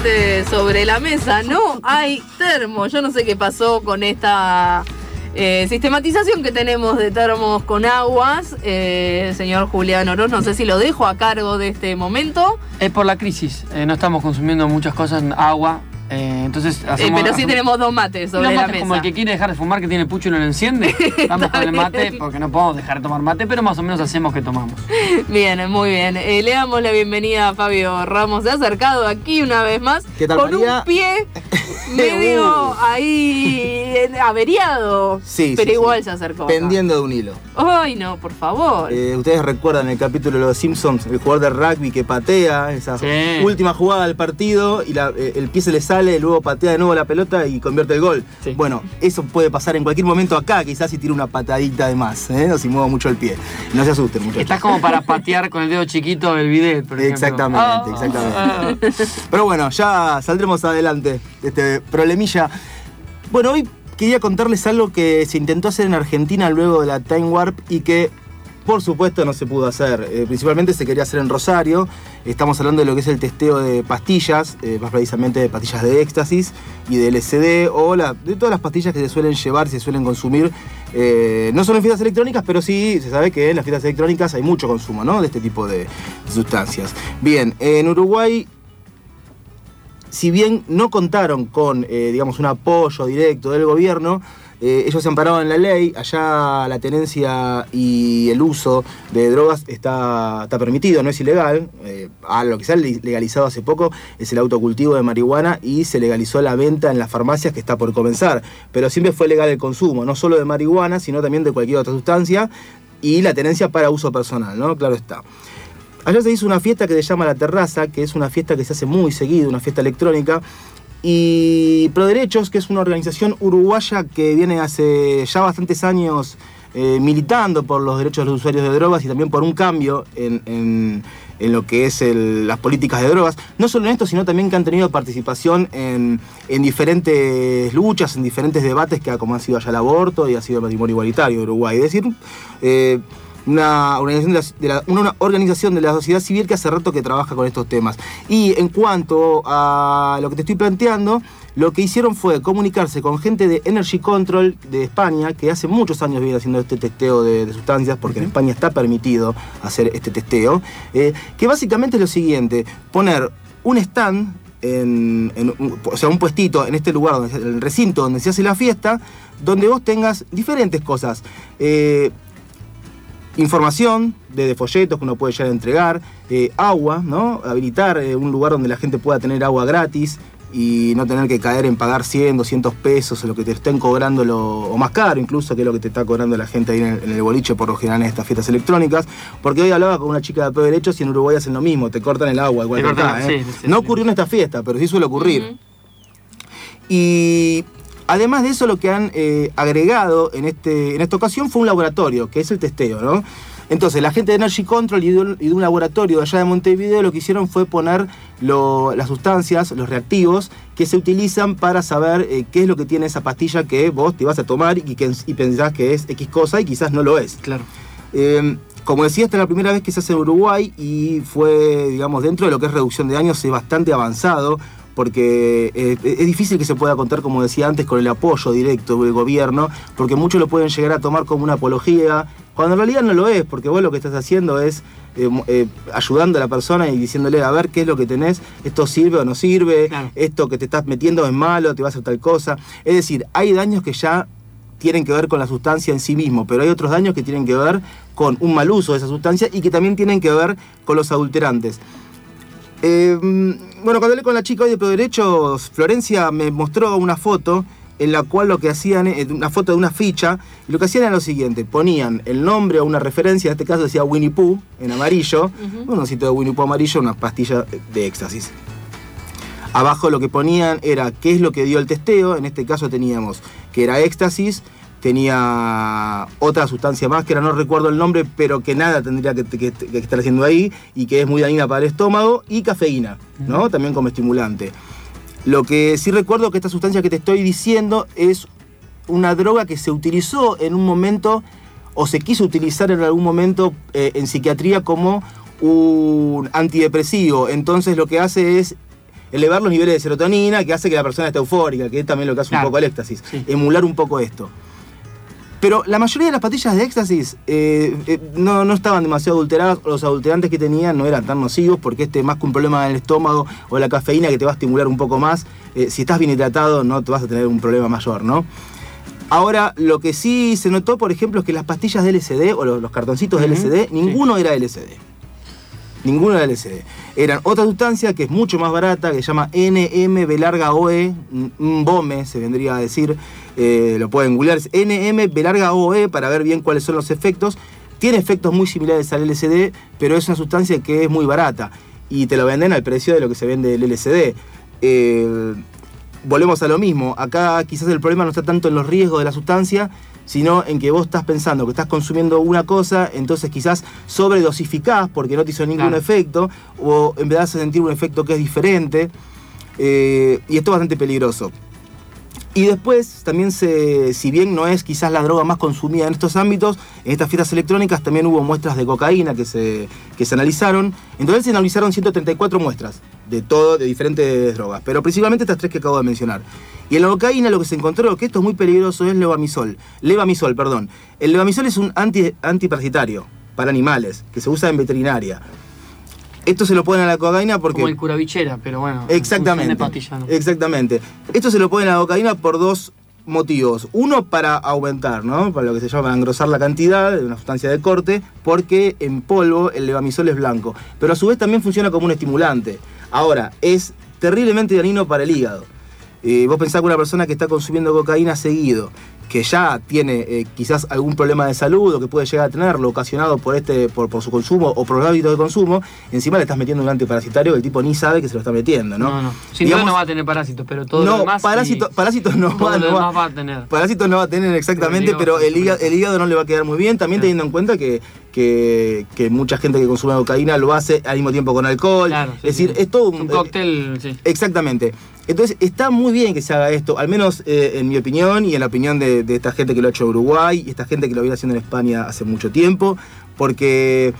mate sobre la mesa, no hay termo. Yo no sé qué pasó con esta sistematización que tenemos de termos con aguas. Señor Julián Oroz, no sé si lo dejo a cargo de este momento. Es por la crisis, no estamos consumiendo muchas cosas en agua. Entonces pero sí tenemos 2 mates sobre la mesa. Como el que quiere dejar de fumar, que tiene pucho y no lo enciende. Estamos con el mate porque no podemos dejar de tomar mate, pero más o menos hacemos que tomamos. Bien, muy bien. Le damos la bienvenida a Fabio Ramos. Se ha acercado aquí una vez más. ¿Qué tal, con María? Un pie medio ahí averiado. Sí, pero sí, igual sí. se acercó. Pendiendo de un hilo. Ay, no, por favor. Ustedes recuerdan el capítulo de Los Simpsons, el jugador de rugby que patea esa última jugada del partido y el pie se le sale, luego patea de nuevo la pelota y convierte el gol. Sí. Bueno, eso puede pasar en cualquier momento acá, quizás si tira una patadita de más, o si muevo mucho el pie. No se asusten, muchachos. Estás como para patear con el dedo chiquito el bidet, por ejemplo. Exactamente. Pero bueno, ya saldremos adelante de este problemilla. Bueno, hoy quería contarles algo que se intentó hacer en Argentina luego de la Time Warp y que, por supuesto, no se pudo hacer. Principalmente se quería hacer en Rosario. Estamos hablando de lo que es el testeo de pastillas, más precisamente de pastillas de éxtasis y de LSD o de todas las pastillas que se suelen llevar y se suelen consumir, no solo en fiestas electrónicas, pero sí se sabe que en las fiestas electrónicas hay mucho consumo, ¿no?, de este tipo de sustancias. Bien, en Uruguay, si bien no contaron con, digamos, un apoyo directo del gobierno, ellos se amparaban en la ley. Allá la tenencia y el uso de drogas está permitido, no es ilegal. A lo que se ha legalizado hace poco es el autocultivo de marihuana y se legalizó la venta en las farmacias, que está por comenzar. Pero siempre fue legal el consumo, no solo de marihuana, sino también de cualquier otra sustancia, y la tenencia para uso personal, ¿no? Claro está. Allá se hizo una fiesta que se llama La Terraza, que es una fiesta que se hace muy seguido, una fiesta electrónica. Y Proderechos, que es una organización uruguaya que viene hace ya bastantes años militando por los derechos de los usuarios de drogas y también por un cambio en lo que es las políticas de drogas. No solo en esto, sino también que han tenido participación en diferentes luchas, en diferentes debates, como ha sido allá el aborto y ha sido el matrimonio igualitario de Uruguay. Es decir, una organización de la sociedad civil que hace rato que trabaja con estos temas. Y en cuanto a lo que te estoy planteando, lo que hicieron fue comunicarse con gente de Energy Control de España, que hace muchos años viene haciendo este testeo de sustancias, porque en España está permitido hacer este testeo, que básicamente es lo siguiente: poner un stand, o sea, un puestito en este lugar, en el recinto donde se hace la fiesta, donde vos tengas diferentes cosas. Información de folletos que uno puede llegar a entregar, agua, ¿no? Habilitar un lugar donde la gente pueda tener agua gratis y no tener que caer en pagar 100, 200 pesos o lo que te estén cobrando, o más caro incluso, que es lo que te está cobrando la gente ahí en el boliche por lo general en estas fiestas electrónicas. Porque hoy hablaba con una chica de Proderechos y en Uruguay hacen lo mismo, te cortan el agua igual que acá, ¿eh? Sí, no ocurrió en esta fiesta, pero sí suele ocurrir. Y además de eso, lo que han agregado en esta ocasión fue un laboratorio, que es el testeo, ¿no? Entonces, la gente de Energy Control y de un laboratorio de allá de Montevideo lo que hicieron fue poner las sustancias, los reactivos, que se utilizan para saber qué es lo que tiene esa pastilla que vos te vas a tomar y pensás que es X cosa y quizás no lo es. Claro. Como decía, esta es la primera vez que se hace en Uruguay y fue, digamos, dentro de lo que es reducción de daños, es bastante avanzado, porque es difícil que se pueda contar, como decía antes, con el apoyo directo del gobierno, porque muchos lo pueden llegar a tomar como una apología, cuando en realidad no lo es, porque vos lo que estás haciendo es ayudando a la persona y diciéndole, a ver, qué es lo que tenés, esto sirve o no sirve, claro, esto que te estás metiendo es malo, te va a hacer tal cosa. Es decir, hay daños que ya tienen que ver con la sustancia en sí mismo, pero hay otros daños que tienen que ver con un mal uso de esa sustancia y que también tienen que ver con los adulterantes. Bueno, cuando hablé con la chica hoy de Proderechos, Florencia me mostró una foto en la cual lo que hacían, una foto de una ficha, y lo que hacían era lo siguiente: ponían el nombre o una referencia, en este caso decía Winnie Pooh en amarillo, un osito de Winnie Pooh amarillo, una pastilla de éxtasis. Abajo lo que ponían era qué es lo que dio el testeo, en este caso teníamos que era éxtasis, tenía otra sustancia más que ahora no recuerdo el nombre, pero que nada tendría que estar haciendo ahí y que es muy dañina para el estómago, y cafeína, ¿no? También como estimulante. Lo que sí recuerdo que esta sustancia que te estoy diciendo es una droga que se utilizó en un momento, o se quiso utilizar en algún momento en psiquiatría como un antidepresivo. Entonces lo que hace es elevar los niveles de serotonina, que hace que la persona esté eufórica, que es también lo que hace un poco el éxtasis. Sí. Emular un poco esto. Pero la mayoría de las pastillas de éxtasis no estaban demasiado adulteradas, los adulterantes que tenían no eran tan nocivos, porque más que un problema en el estómago o la cafeína que te va a estimular un poco más, si estás bien hidratado no te vas a tener un problema mayor, ¿no? Ahora, lo que sí se notó, por ejemplo, es que las pastillas de LSD o los cartoncitos de LSD, ninguno era LSD. Ninguno era LSD. Eran otra sustancia que es mucho más barata, que se llama NMB-OE, BOME se vendría a decir, lo pueden googlear, es NMB-OE para ver bien cuáles son los efectos. Tiene efectos muy similares al LSD, pero es una sustancia que es muy barata y te lo venden al precio de lo que se vende el LSD. Volvemos a lo mismo, acá quizás el problema no está tanto en los riesgos de la sustancia, sino en que vos estás pensando que estás consumiendo una cosa, entonces quizás sobredosificás porque no te hizo ningún efecto, o empezás a sentir un efecto que es diferente, y esto es bastante peligroso. Y después también si bien no es quizás la droga más consumida en estos ámbitos, en estas fiestas electrónicas también hubo muestras de cocaína que se analizaron. En total se analizaron 134 muestras de diferentes drogas, pero principalmente estas 3 que acabo de mencionar. Y en la cocaína lo que se encontró, que esto es muy peligroso, es levamisol. El levamisol es un antiparasitario para animales, que se usa en veterinaria. Esto se lo ponen a la cocaína porque... Como el curavichera, pero bueno. Exactamente. Pastilla, ¿no? Exactamente. Esto se lo ponen a la cocaína por 2 motivos. Uno, para aumentar, ¿no? Para lo que se llama engrosar la cantidad de una sustancia de corte, porque en polvo el levamisol es blanco. Pero a su vez también funciona como un estimulante. Ahora, es terriblemente dañino para el hígado. Vos pensás que una persona que está consumiendo cocaína seguido, que ya tiene quizás algún problema de salud o que puede llegar a tenerlo ocasionado por su consumo o por el hábito de consumo, encima le estás metiendo un antiparasitario que el tipo ni sabe que se lo está metiendo, ¿no? No. Sin duda no va a tener parásitos, pero todo lo demás... Parásitos no va a tener. Parásitos no va a tener exactamente, pero el hígado no le va a quedar muy bien, también teniendo en cuenta que mucha gente que consume cocaína lo hace al mismo tiempo con alcohol. Claro, es decir, es todo un cóctel. Sí. Exactamente. Entonces está muy bien que se haga esto, al menos en mi opinión y en la opinión de esta gente que lo ha hecho en Uruguay y esta gente que lo viene haciendo en España hace mucho tiempo, porque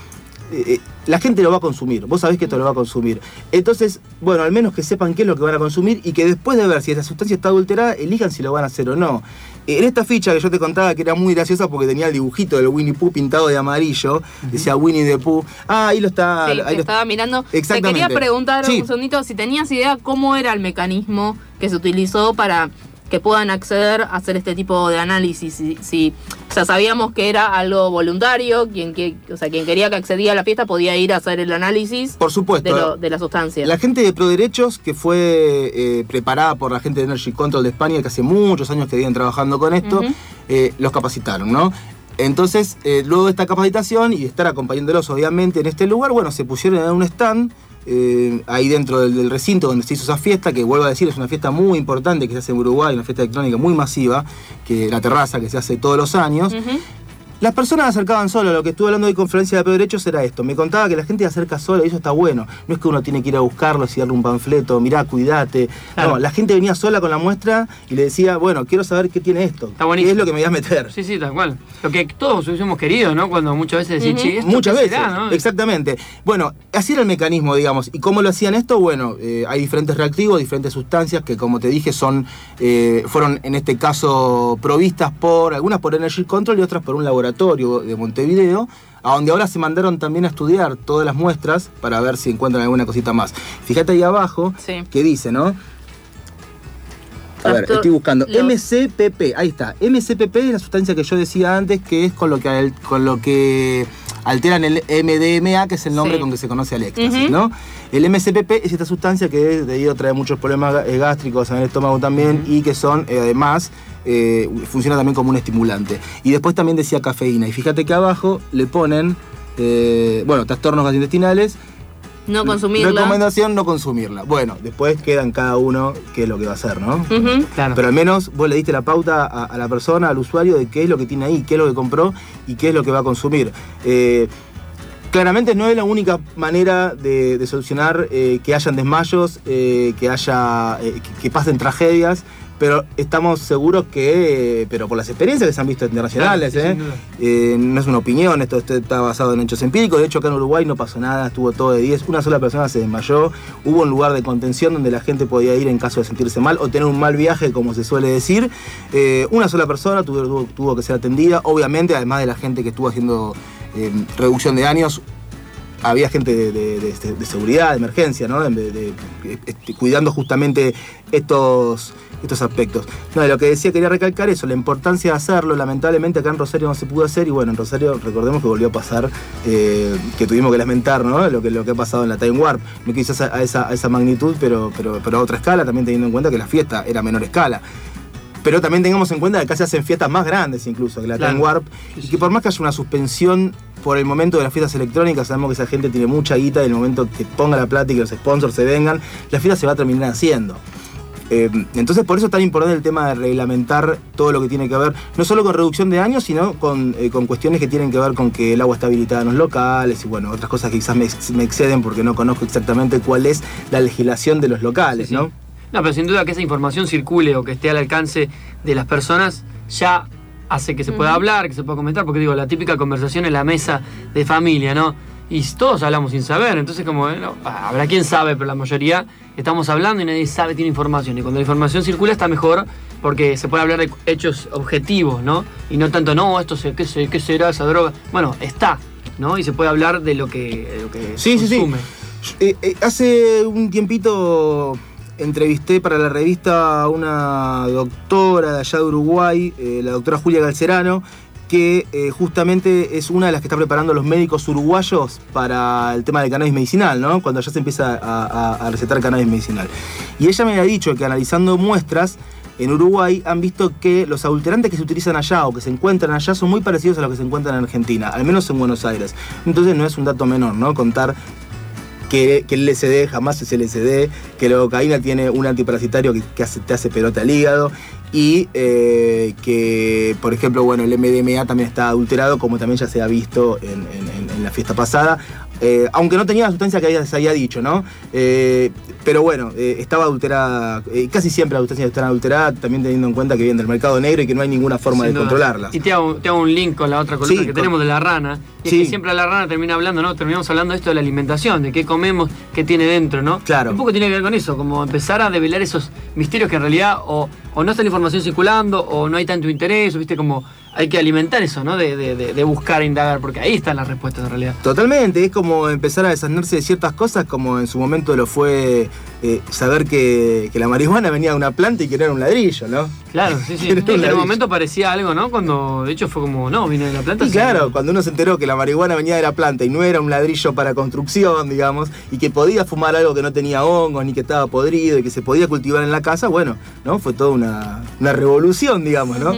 la gente lo va a consumir, vos sabés que esto lo va a consumir. Entonces, bueno, al menos que sepan qué es lo que van a consumir y que después de ver si esa sustancia está adulterada, elijan si lo van a hacer o no. En esta ficha que yo te contaba, que era muy graciosa porque tenía el dibujito del Winnie Pooh pintado de amarillo, decía Winnie the Pooh. Ah, ahí lo está. Sí, ahí estaba mirando. Exactamente. Te quería preguntar un segundito si tenías idea cómo era el mecanismo que se utilizó para que puedan acceder a hacer este tipo de análisis. O sea, sabíamos que era algo voluntario, quien quería que accedía a la fiesta podía ir a hacer el análisis. Por supuesto. De la sustancia. La gente de ProDerechos, que fue preparada por la gente de Energy Control de España, que hace muchos años que vienen trabajando con esto, los capacitaron, ¿no? Entonces, luego de esta capacitación y de estar acompañándolos obviamente en este lugar, bueno, se pusieron en un stand ahí dentro del recinto donde se hizo esa fiesta, que vuelvo a decir, es una fiesta muy importante que se hace en Uruguay, una fiesta electrónica muy masiva, que la terraza que se hace todos los años. Las personas se acercaban solo. Lo que estuve hablando de conferencia de ProDerechos era esto. Me contaba que la gente se acerca sola y eso está bueno. No es que uno tiene que ir a buscarlos y darle un panfleto, mirá, cuidate. Claro. No, la gente venía sola con la muestra y le decía, bueno, quiero saber qué tiene esto. Está buenísimo. ¿Qué es lo que me voy a meter? Sí, tal cual. Lo que todos hubiésemos querido, ¿no? Cuando muchas veces decían, che, ¿esto muchas veces, será, ¿no? Exactamente. Bueno, así era el mecanismo, digamos. ¿Y cómo lo hacían esto? Bueno, hay diferentes reactivos, diferentes sustancias que, como te dije, fueron en este caso provistas algunas por Energy Control y otras por un laboratorio de Montevideo, a donde ahora se mandaron también a estudiar todas las muestras para ver si encuentran alguna cosita más. Fíjate ahí abajo que dice, ¿no? A ver, estoy buscando. MCPP, ahí está. MCPP es la sustancia que yo decía antes, que es con lo que alteran el MDMA, que es el nombre con que se conoce al éxtasis, ¿no? El MCPP es esta sustancia que debido a traer muchos problemas gástricos en el estómago también y que son, además, funciona también como un estimulante. Y después también decía cafeína. Y fíjate que abajo le ponen, trastornos gastrointestinales. No consumirla. Recomendación, no consumirla. Bueno, después queda en cada uno qué es lo que va a hacer, ¿no? Claro. Pero al menos vos le diste la pauta a la persona, al usuario, de qué es lo que tiene ahí, qué es lo que compró y qué es lo que va a consumir. Claramente no es la única manera de solucionar que hayan desmayos, que pasen tragedias, pero estamos seguros que, pero por las experiencias que se han visto internacionales, Claro, sí, no es una opinión, esto está basado en hechos empíricos. De hecho, acá en Uruguay no pasó nada, estuvo todo de 10, una sola persona se desmayó, hubo un lugar de contención donde la gente podía ir en caso de sentirse mal o tener un mal viaje, como se suele decir. Una sola persona tuvo que ser atendida, obviamente, además de la gente que estuvo haciendo reducción de daños. Había gente de seguridad, de emergencia, ¿no? Cuidando justamente estos aspectos. No, lo que decía, quería recalcar eso, la importancia de hacerlo. Lamentablemente acá en Rosario no se pudo hacer y bueno, en Rosario recordemos que volvió a pasar, que tuvimos que lamentar, ¿no? Lo que ha pasado en la Time Warp. No quizás a esa magnitud, pero a otra escala, también teniendo en cuenta que la fiesta era a menor escala. Pero también tengamos en cuenta que acá se hacen fiestas más grandes incluso que la Time Warp, y que por más que haya una suspensión por el momento de las fiestas electrónicas, sabemos que esa gente tiene mucha guita y en el momento que ponga la plata y que los sponsors se vengan, la fiesta se va a terminar haciendo. Entonces por eso es tan importante el tema de reglamentar todo lo que tiene que ver, no solo con reducción de daños, sino con cuestiones que tienen que ver con que el agua está habilitada en los locales y bueno, otras cosas que quizás me exceden porque no conozco exactamente cuál es la legislación de los locales, sí. ¿no? No, pero sin duda que esa información circule o que esté al alcance de las personas ya hace que se pueda hablar, que se pueda comentar, porque digo, la típica conversación en la mesa de familia, ¿no? Y todos hablamos sin saber, entonces como, habrá quien sabe, pero la mayoría estamos hablando y nadie sabe, tiene información. Y cuando la información circula está mejor porque se puede hablar de hechos objetivos, ¿no? Y no tanto, no, esto ¿qué será esa droga? Bueno, está, ¿no? Y se puede hablar de lo que consume. Sí. Hace un tiempito entrevisté para la revista a una doctora de allá de Uruguay, la doctora Julia Galcerano, que justamente es una de las que está preparando a los médicos uruguayos para el tema del cannabis medicinal, ¿no? Cuando ya se empieza a recetar cannabis medicinal. Y ella me había dicho que analizando muestras en Uruguay han visto que los adulterantes que se utilizan allá o que se encuentran allá son muy parecidos a los que se encuentran en Argentina, al menos en Buenos Aires. Entonces no es un dato menor, ¿no? Contar que el LSD jamás es LSD, que la cocaína tiene un antiparasitario que te hace pelota al hígado y que, por ejemplo, bueno, el MDMA también está adulterado, como también ya se ha visto en la fiesta pasada, aunque no tenía la sustancia que se había dicho, ¿no? Pero bueno, estaba adulterada, casi siempre las sustancias están adulteradas, también teniendo en cuenta que vienen del mercado negro y que no hay ninguna forma de controlarlas. Y te hago un link con la otra columna que tenemos de la rana, y es que siempre la rana termina hablando, ¿no? Terminamos hablando de esto de la alimentación, de qué comemos, qué tiene dentro, ¿no? Claro. Un poco tiene que ver con eso, como empezar a develar esos misterios que en realidad o no está la información circulando o no hay tanto interés, o viste como hay que alimentar eso, ¿no? De buscar e indagar, porque ahí están las respuestas en realidad. Totalmente, es como empezar a deshacerse de ciertas cosas, como en su momento lo fue saber que la marihuana venía de una planta y que no era un ladrillo, ¿no? Claro, sí. En el momento parecía algo, ¿no? Cuando de hecho fue como, no, vino de la planta. Y claro, cuando uno se enteró que la marihuana venía de la planta y no era un ladrillo para construcción, digamos, y que podía fumar algo que no tenía hongos ni que estaba podrido y que se podía cultivar en la casa, bueno, ¿no? Fue toda una revolución, digamos, ¿no?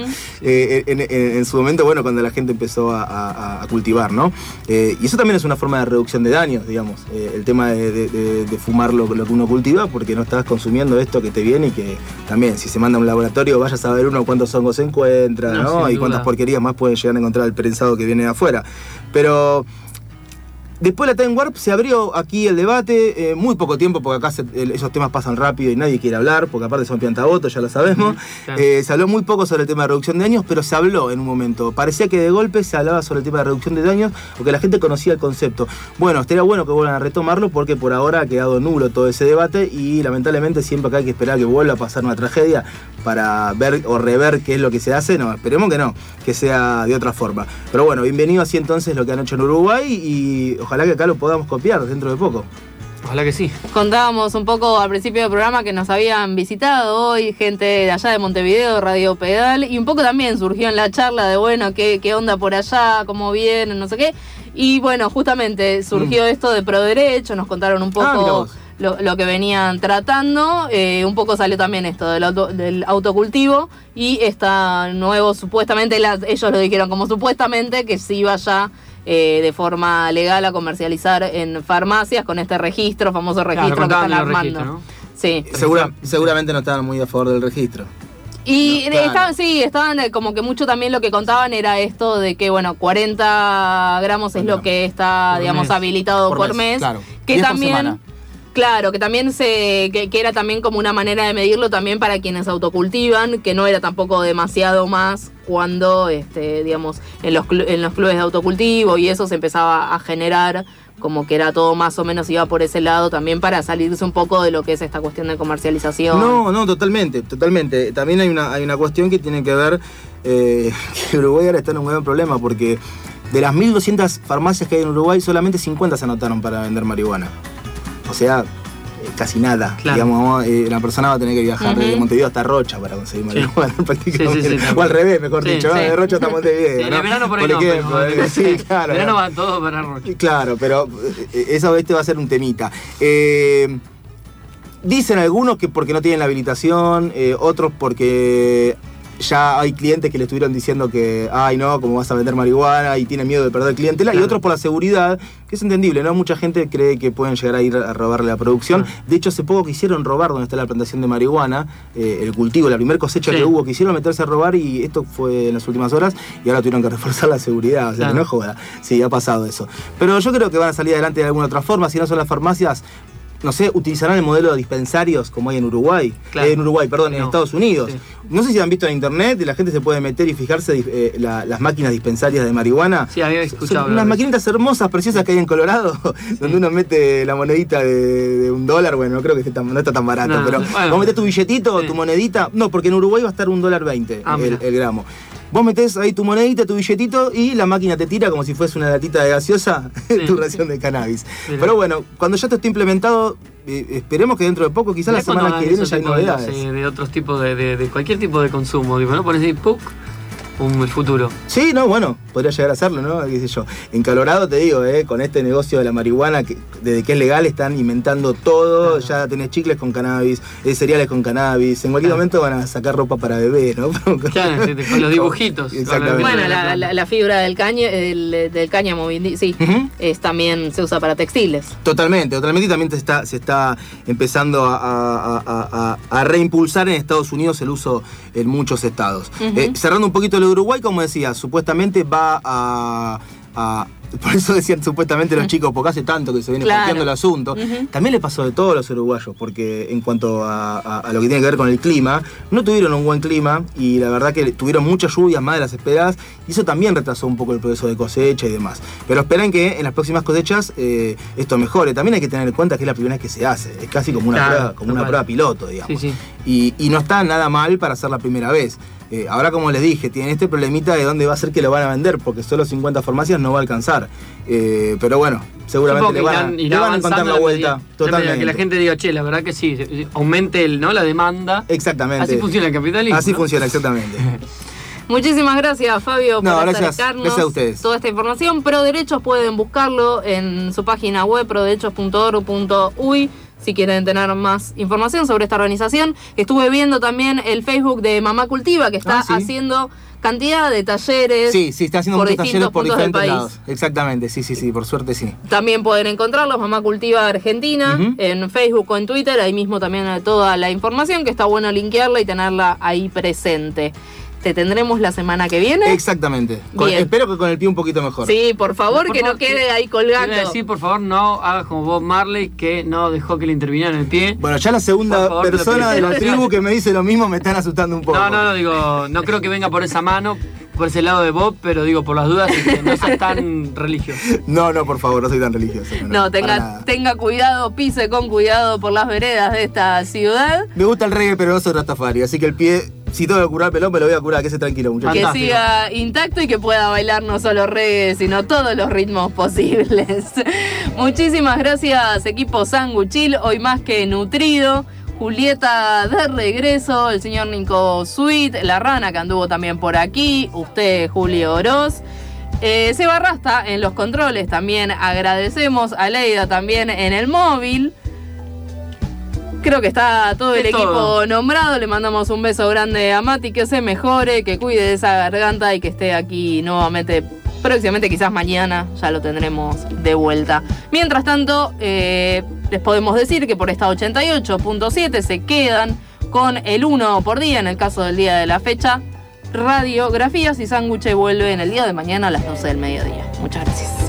En su momento, bueno, cuando la gente empezó a cultivar, ¿no? Y eso también es una forma de reducción de daños, digamos, el tema de fumar lo que uno cultiva, porque no estás consumiendo esto que te viene y que también, si se manda a un laboratorio, vayas a ver cuántos hongos se encuentran, ¿no? Y cuántas porquerías más pueden llegar a encontrar el prensado que viene de afuera. Pero después de la Time Warp se abrió aquí el debate, muy poco tiempo, porque acá esos temas pasan rápido y nadie quiere hablar, porque aparte son piantabotos, ya lo sabemos. Claro. Se habló muy poco sobre el tema de reducción de daños, pero se habló en un momento. Parecía que de golpe se hablaba sobre el tema de reducción de daños, porque la gente conocía el concepto. Bueno, estaría bueno que vuelvan a retomarlo, porque por ahora ha quedado nulo todo ese debate y lamentablemente siempre acá hay que esperar que vuelva a pasar una tragedia para ver o rever qué es lo que se hace. No, esperemos que no, que sea de otra forma. Pero bueno, bienvenido así entonces lo que han hecho en Uruguay y ojalá que acá lo podamos copiar dentro de poco. Ojalá que sí. Contábamos un poco al principio del programa que nos habían visitado hoy gente de allá de Montevideo, Radio Pedal, y un poco también surgió en la charla de, bueno, qué onda por allá, cómo vienen, no sé qué. Y bueno, justamente surgió esto de Proderecho, nos contaron un poco lo que venían tratando, un poco salió también esto del autocultivo y está nuevo, supuestamente, ellos lo dijeron como supuestamente, que se iba ya de forma legal a comercializar en farmacias con este registro, famoso registro que están armando. ¿No? Sí. Seguramente no estaban muy a favor del registro. Y no, claro. estaban como que mucho también lo que contaban era esto de que, bueno, 40 gramos es lo que está, digamos, habilitado por mes. Claro. Que también Claro, que también que era también como una manera de medirlo también para quienes autocultivan, que no era tampoco demasiado más cuando, digamos, en los clubes de autocultivo y eso se empezaba a generar como que era todo más o menos iba por ese lado también para salirse un poco de lo que es esta cuestión de comercialización. No, totalmente. También hay una cuestión que tiene que ver que Uruguay ahora está en un gran problema porque de las 1.200 farmacias que hay en Uruguay, solamente 50 se anotaron para vender marihuana. O sea, casi nada. Claro. Digamos, la persona va a tener que viajar desde Montevideo hasta Rocha para conseguir marihuana, prácticamente. Sí, o al revés, mejor dicho, de Rocha hasta Montevideo. Sí, ¿no? en el verano por ahí Por ejemplo, sí, claro. En verano van todos para Rocha. Claro, pero eso va a ser un temita. Dicen algunos que porque no tienen la habilitación, otros porque ya hay clientes que le estuvieron diciendo que, ay no, ¿cómo vas a vender marihuana? Y tienen miedo de perder clientela. Claro. Y otros por la seguridad, que es entendible, ¿no? Mucha gente cree que pueden llegar a ir a robarle la producción. Claro. De hecho, hace poco quisieron robar donde está la plantación de marihuana, el cultivo, la primera cosecha que hubo, quisieron meterse a robar y esto fue en las últimas horas y ahora tuvieron que reforzar la seguridad. O sea, que no joda. Sí, ha pasado eso. Pero yo creo que van a salir adelante de alguna otra forma, si no son las farmacias. No sé, utilizarán el modelo de dispensarios como hay en Uruguay. Claro. En Estados Unidos. Sí. No sé si han visto en internet, la gente se puede meter y fijarse las máquinas dispensarias de marihuana. Sí, había escuchado. Son unas maquinitas hermosas, preciosas que hay en Colorado, donde uno mete la monedita de $1. Bueno, no creo que no está tan barato, pero vos metés tu billetito, tu monedita. No, porque en Uruguay va a estar $1.20 el gramo. Vos metés ahí tu monedita, tu billetito y la máquina te tira como si fuese una latita de gaseosa tu ración de cannabis. Pero bueno, cuando ya esto esté implementado, esperemos que dentro de poco, quizás la semana que viene ya hay novedades. De otros tipos de cualquier tipo de consumo, ¿no? Pones ahí, ¡puc! El futuro. Sí, no, bueno, podría llegar a hacerlo, ¿no? Qué sé yo. En Colorado, te digo, con este negocio de la marihuana, desde que es legal están inventando todo. Claro. Ya tenés chicles con cannabis, cereales con cannabis. En cualquier momento van a sacar ropa para bebé, ¿no? Claro, con los dibujitos. Exactamente. Bueno, la fibra del cáñamo, sí, también se usa para textiles. Totalmente. Y también se está empezando a reimpulsar en Estados Unidos el uso en muchos estados. Cerrando un poquito de Uruguay, como decía, supuestamente va a por eso decían supuestamente los chicos, porque hace tanto que se viene planteando el asunto. También le pasó de todos los uruguayos, porque en cuanto a lo que tiene que ver con el clima, no tuvieron un buen clima y la verdad que tuvieron muchas lluvias más de las esperadas y eso también retrasó un poco el proceso de cosecha y demás. Pero esperan que en las próximas cosechas esto mejore. También hay que tener en cuenta que es la primera vez que se hace, es casi como una prueba piloto, digamos. Sí. Y no está nada mal para hacer la primera vez. Ahora, como les dije, tienen este problemita de dónde va a ser que lo van a vender, porque solo 50 farmacias no va a alcanzar. Pero bueno, seguramente le van a encontrar la vuelta. Totalmente. Que la gente diga, che, la verdad que sí, aumente la demanda. Exactamente. Así funciona el capitalismo. Así funciona, exactamente. Muchísimas gracias, Fabio, por acercarnos gracias a ustedes. Toda esta información. ProDerechos pueden buscarlo en su página web, proderechos.org.uy. Si quieren tener más información sobre esta organización. Estuve viendo también el Facebook de Mamá Cultiva, que está haciendo cantidad de talleres. Sí, está haciendo muchos talleres por diferentes lados. Exactamente, sí, por suerte sí. También pueden encontrarlos, Mamá Cultiva Argentina, en Facebook o en Twitter. Ahí mismo también toda la información, que está bueno linkearla y tenerla ahí presente. Te tendremos la semana que viene. Exactamente. Espero que con el pie un poquito mejor. Sí, por favor, que no quede ahí colgando. Quiero decir, por favor, no hagas como Bob Marley, que no dejó que le intervinieran el pie. Bueno, ya la segunda persona de la tribu que me dice lo mismo me están asustando un poco. No creo que venga por esa mano, por ese lado de Bob, pero digo, por las dudas, no seas tan religioso. No, por favor, no soy tan religioso. No, tenga cuidado, pise con cuidado por las veredas de esta ciudad. Me gusta el reggae, pero no soy Rastafari, así que el pie... Si tengo que curar pelón, me lo voy a curar, que se tranquilo, muchachos. Que siga intacto y que pueda bailar no solo reggae, sino todos los ritmos posibles. Muchísimas gracias, equipo Sanguchil, hoy más que nutrido. Julieta de regreso, el señor Nico Sweet, la rana que anduvo también por aquí, usted, Julio Oroz. Seba Rasta en los controles, también agradecemos a Leida también en el móvil. Creo que está todo el equipo nombrado. Le mandamos un beso grande a Mati, que se mejore, que cuide de esa garganta y que esté aquí nuevamente próximamente, quizás mañana ya lo tendremos de vuelta. Mientras tanto, les podemos decir que por esta 88.7 se quedan con el 1 por día, en el caso del día de la fecha. Radiografías y Sándwich vuelve en el día de mañana a las 12 del mediodía. Muchas gracias.